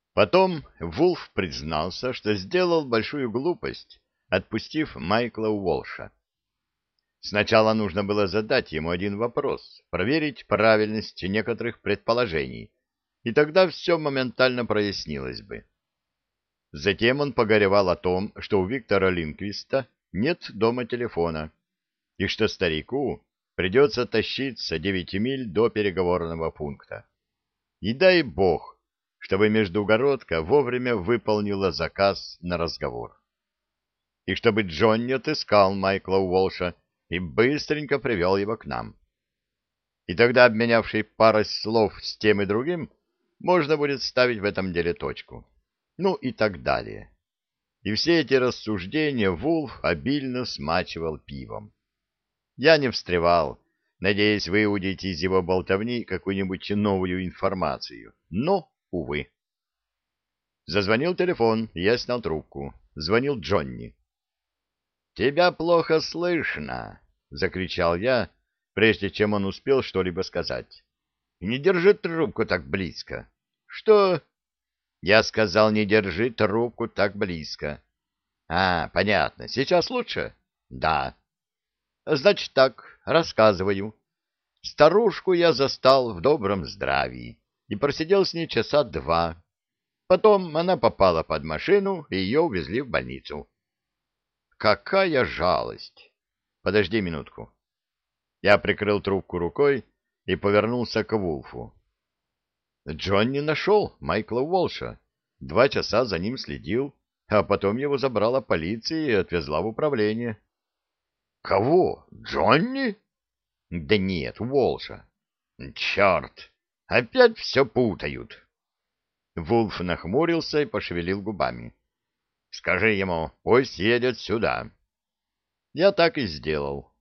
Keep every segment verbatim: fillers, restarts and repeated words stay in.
Потом Вулф признался, что сделал большую глупость, отпустив Майкла Уолша. Сначала нужно было задать ему один вопрос, проверить правильность некоторых предположений, и тогда все моментально прояснилось бы. Затем он погоревал о том, что у Виктора Линквиста нет дома телефона, и что старику придется тащиться девять миль до переговорного пункта. И дай бог, чтобы Междугородка вовремя выполнила заказ на разговор. И чтобы Джонни отыскал Майкла Уолша и быстренько привел его к нам. И тогда, обменявший парой слов с тем и другим, можно будет ставить в этом деле точку. Ну и так далее. И все эти рассуждения Вулф обильно смачивал пивом. Я не встревал, надеясь выудить из его болтовни какую-нибудь новую информацию. Но, увы. Зазвонил телефон, и я снял трубку. Звонил Джонни. «Тебя плохо слышно!» — закричал я, прежде чем он успел что-либо сказать. «Не держи трубку так близко». «Что?» «Я сказал, не держи трубку так близко». «А, понятно. Сейчас лучше?» «Да». «Значит так, рассказываю. Старушку я застал в добром здравии и просидел с ней часа два. Потом она попала под машину, и ее увезли в больницу». «Какая жалость!» «Подожди минутку». Я прикрыл трубку рукой и повернулся к Вулфу. Джонни нашел Майкла Уолша. Два часа за ним следил, а потом его забрала полиция и отвезла в управление. — Кого? Джонни? — Да нет, Уолша. — Черт! Опять все путают. Вулф нахмурился и пошевелил губами. — Скажи ему, пусть едет сюда. Я так и сделал.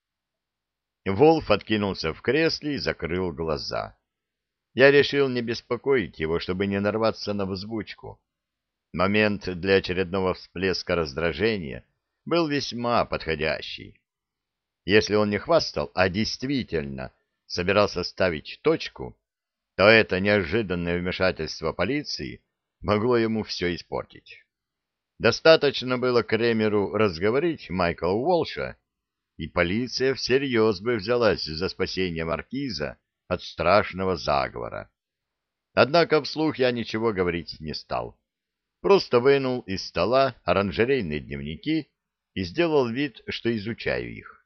Вулф откинулся в кресле и закрыл глаза. Я решил не беспокоить его, чтобы не нарваться на взбучку. Момент для очередного всплеска раздражения был весьма подходящий. Если он не хвастал, а действительно собирался ставить точку, то это неожиданное вмешательство полиции могло ему все испортить. Достаточно было Кремеру разговорить Майкла Уолша, и полиция всерьез бы взялась за спасение маркиза от страшного заговора. Однако вслух я ничего говорить не стал. Просто вынул из стола оранжерейные дневники и сделал вид, что изучаю их.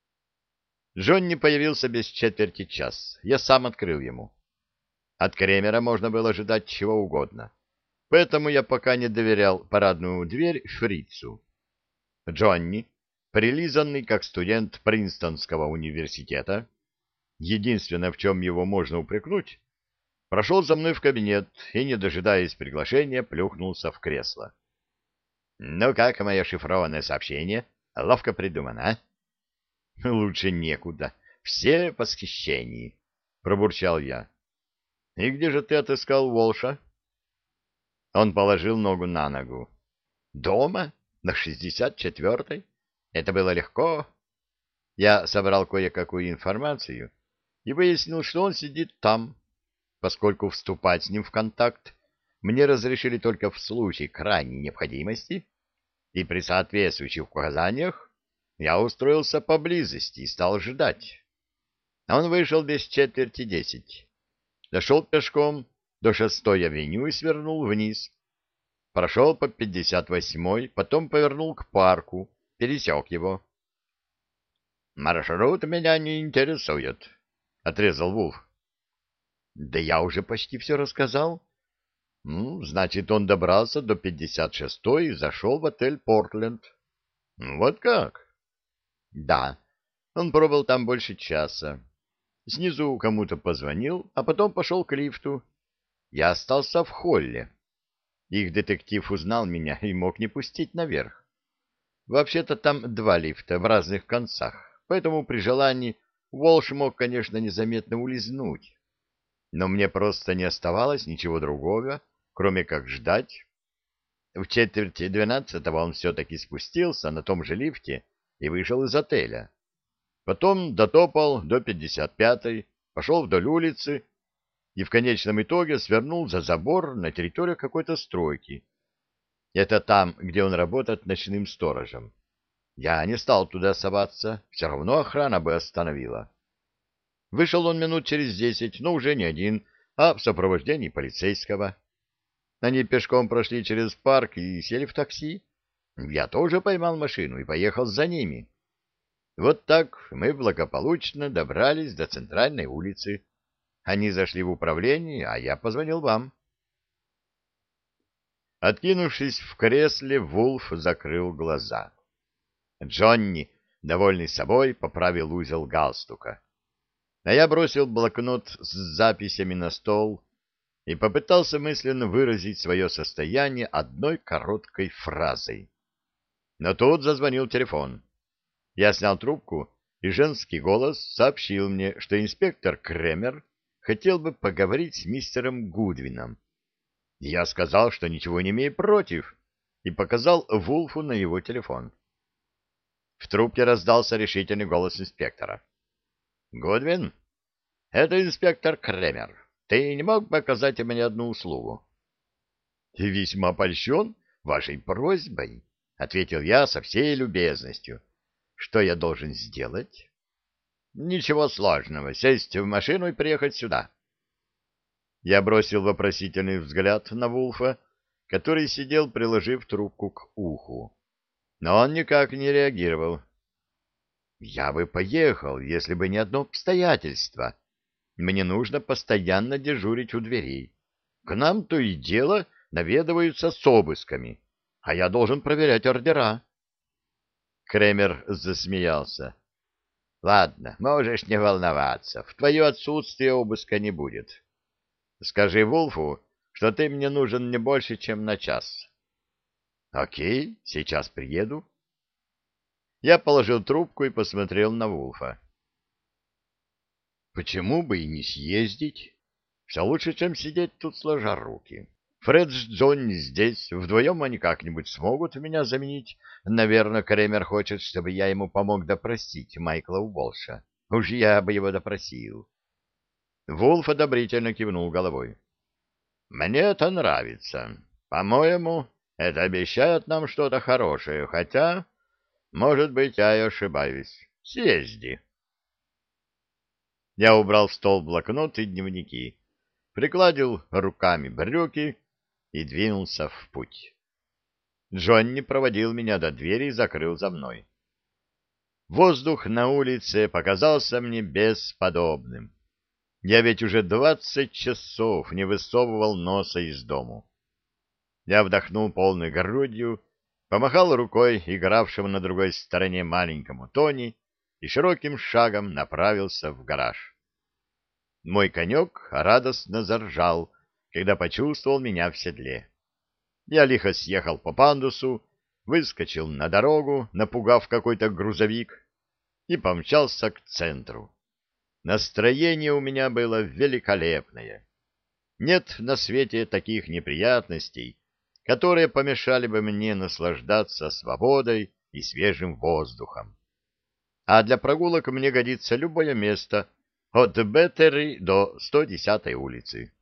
Джонни появился без четверти час. Я сам открыл ему. От Кремера можно было ожидать чего угодно. Поэтому я пока не доверял парадную дверь фрицу. Джонни, прилизанный как студент Принстонского университета, единственное, в чем его можно упрекнуть, прошел за мной в кабинет и, не дожидаясь приглашения, плюхнулся в кресло. — Ну как мое шифрованное сообщение? Ловко придумано, а? — Лучше некуда. Все в восхищении, — пробурчал я. — И где же ты отыскал Уолша? Он положил ногу на ногу. — Дома? На шестьдесят четвёртой? Это было легко. Я собрал кое-какую информацию и выяснил, что он сидит там, поскольку вступать с ним в контакт мне разрешили только в случае крайней необходимости, и при соответствующих указаниях я устроился поблизости и стал ждать. Он вышел без четверти десять, дошел пешком до шестой авеню и свернул вниз, прошел по пятьдесят восьмой, потом повернул к парку, пересек его. «Маршрут меня не интересует», — отрезал Вулф. Да я уже почти все рассказал. Ну, значит, он добрался до пятьдесят шестой и зашел в отель «Портленд». Вот как? Да, он пробыл там больше часа. Снизу кому-то позвонил, а потом пошел к лифту. Я остался в холле. Их детектив узнал меня и мог не пустить наверх. Вообще-то там два лифта в разных концах, поэтому при желании Уолш мог, конечно, незаметно улизнуть. Но мне просто не оставалось ничего другого, кроме как ждать. В четверти двенадцатого он все-таки спустился на том же лифте и вышел из отеля. Потом дотопал до пятьдесят пятой, пошел вдоль улицы и в конечном итоге свернул за забор на территорию какой-то стройки. Это там, где он работает ночным сторожем. Я не стал туда соваться, все равно охрана бы остановила. Вышел он минут через десять, но уже не один, а в сопровождении полицейского. Они пешком прошли через парк и сели в такси. Я тоже поймал машину и поехал за ними. Вот так мы благополучно добрались до центральной улицы. Они зашли в управление, а я позвонил вам. Откинувшись в кресле, Вулф закрыл глаза. Джонни, довольный собой, поправил узел галстука. А я бросил блокнот с записями на стол и попытался мысленно выразить свое состояние одной короткой фразой. Но тут зазвонил телефон. Я снял трубку, и женский голос сообщил мне, что инспектор Кремер хотел бы поговорить с мистером Гудвином. Я сказал, что ничего не имею против, и показал Вулфу на его телефон. В трубке раздался решительный голос инспектора. — Гудвин? Это инспектор Кремер. Ты не мог бы оказать мне одну услугу? — Весьма польщен вашей просьбой, — ответил я со всей любезностью. — Что я должен сделать? — Ничего сложного. Сесть в машину и приехать сюда. Я бросил вопросительный взгляд на Вулфа, который сидел, приложив трубку к уху. Но он никак не реагировал. Я бы поехал, если бы не одно обстоятельство. Мне нужно постоянно дежурить у дверей. К нам то и дело наведываются с обысками, а я должен проверять ордера. Кремер засмеялся. — Ладно, можешь не волноваться. В твое отсутствие обыска не будет. Скажи Вулфу, что ты мне нужен не больше, чем на час. — Окей, сейчас приеду. Я положил трубку и посмотрел на Вулфа. Почему бы и не съездить? Все лучше, чем сидеть тут сложа руки. Фред с Джонни здесь, вдвоем они как-нибудь смогут меня заменить. Наверное, Кремер хочет, чтобы я ему помог допросить Майкла Уолша. Уж я бы его допросил. Вулф одобрительно кивнул головой. Мне это нравится. По-моему, это обещает нам что-то хорошее, хотя, может быть, я и ошибаюсь. Съезди. Я убрал в стол блокнот и дневники, прикладил руками брюки и двинулся в путь. Джонни проводил меня до двери и закрыл за мной. Воздух на улице показался мне бесподобным. Я ведь уже двадцать часов не высовывал носа из дому. Я вдохнул полной грудью, помахал рукой игравшему на другой стороне маленькому Тони и широким шагом направился в гараж. Мой конек радостно заржал, когда почувствовал меня в седле. Я лихо съехал по пандусу, выскочил на дорогу, напугав какой-то грузовик, и помчался к центру. Настроение у меня было великолепное. Нет на свете таких неприятностей, которые помешали бы мне наслаждаться свободой и свежим воздухом. А для прогулок мне годится любое место от Беттери до сто десятой улицы.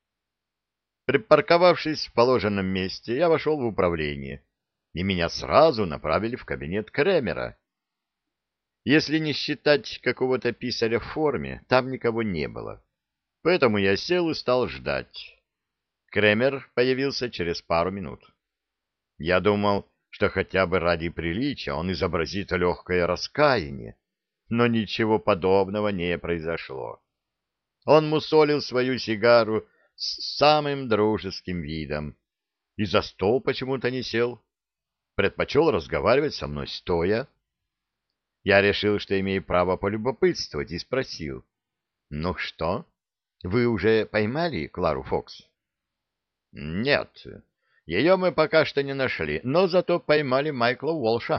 Припарковавшись в положенном месте, я вошел в управление, и меня сразу направили в кабинет Кремера. Если не считать какого-то писаря в форме, там никого не было. Поэтому я сел и стал ждать. Кремер появился через пару минут. Я думал, что хотя бы ради приличия он изобразит легкое раскаяние, но ничего подобного не произошло. Он мусолил свою сигару с самым дружеским видом и за стол почему-то не сел. Предпочел разговаривать со мной стоя. Я решил, что имею право полюбопытствовать, и спросил: «Ну что, вы уже поймали Клару Фокс?» «Нет, ее мы пока что не нашли, но зато поймали Майкла Уолша».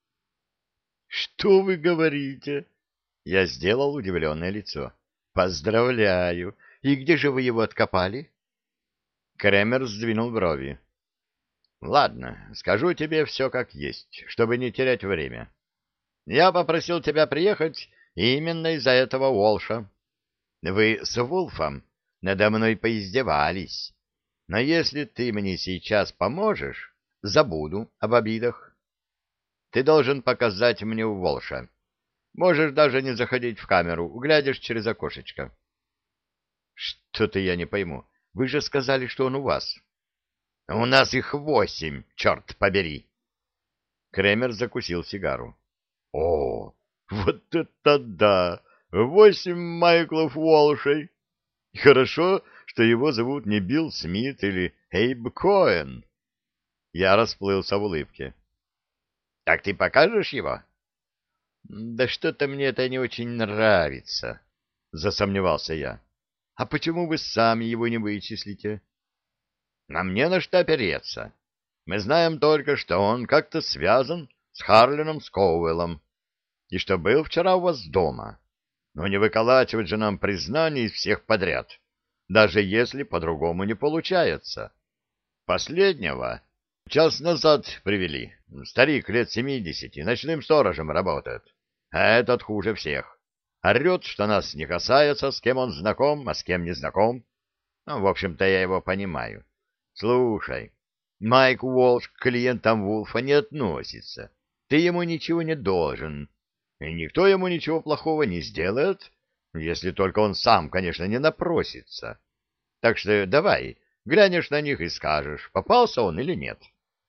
«Что вы говорите?» Я сделал удивленное лицо. «Поздравляю! И где же вы его откопали?» Кремер сдвинул брови. «Ладно, скажу тебе все как есть, чтобы не терять время. Я попросил тебя приехать именно из-за этого Уолша. Вы с Вулфом надо мной поиздевались. Но если ты мне сейчас поможешь, забуду об обидах. Ты должен показать мне Волша. Можешь даже не заходить в камеру, глядишь через окошечко. Что-то я не пойму. Вы же сказали, что он у вас. У нас их восемь, черт побери. Кремер закусил сигару. О, вот это да! Восемь Майклов Уолшей! Хорошо, что его зовут не Билл Смит или Эйб Коэн. Я расплылся в улыбке. — Так ты покажешь его? — Да что-то мне это не очень нравится, — засомневался я. — А почему вы сами его не вычислите? — Нам не на что опереться. Мы знаем только, что он как-то связан с Харленом Скоуэллом и что был вчера у вас дома. Но не выколачивать же нам признание из всех подряд, даже если по-другому не получается. Последнего час назад привели. Старик лет семидесяти, ночным сторожем работает. А этот хуже всех. Орет, что нас не касается, с кем он знаком, а с кем не знаком. Ну, в общем-то, я его понимаю. Слушай, Майк Уолш к клиентам Вулфа не относится. Ты ему ничего не должен. И никто ему ничего плохого не сделает, если только он сам, конечно, не напросится. Так что давай, глянешь на них и скажешь, попался он или нет.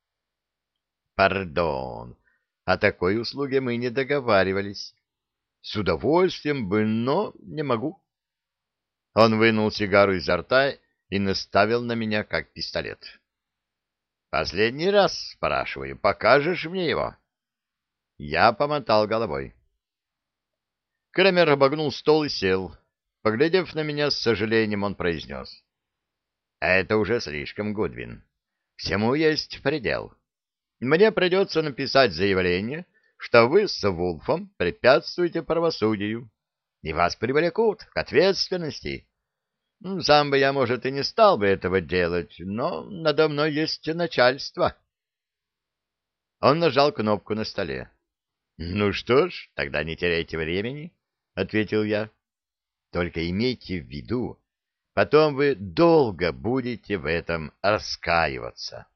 Пардон, о такой услуге мы не договаривались. С удовольствием бы, но не могу. Он вынул сигару изо рта и наставил на меня, как пистолет. Последний раз спрашиваю, покажешь мне его? Я помотал головой. Кремер обогнул стол и сел. Поглядев на меня с сожалением, он произнес. — Это уже слишком, Гудвин. Всему есть предел. Мне придется написать заявление, что вы с Вулфом препятствуете правосудию, и вас привлекут к ответственности. Сам бы я, может, и не стал бы этого делать, но надо мной есть начальство. Он нажал кнопку на столе. — Ну что ж, тогда не теряйте времени, — ответил я. — Только имейте в виду, потом вы долго будете в этом раскаиваться.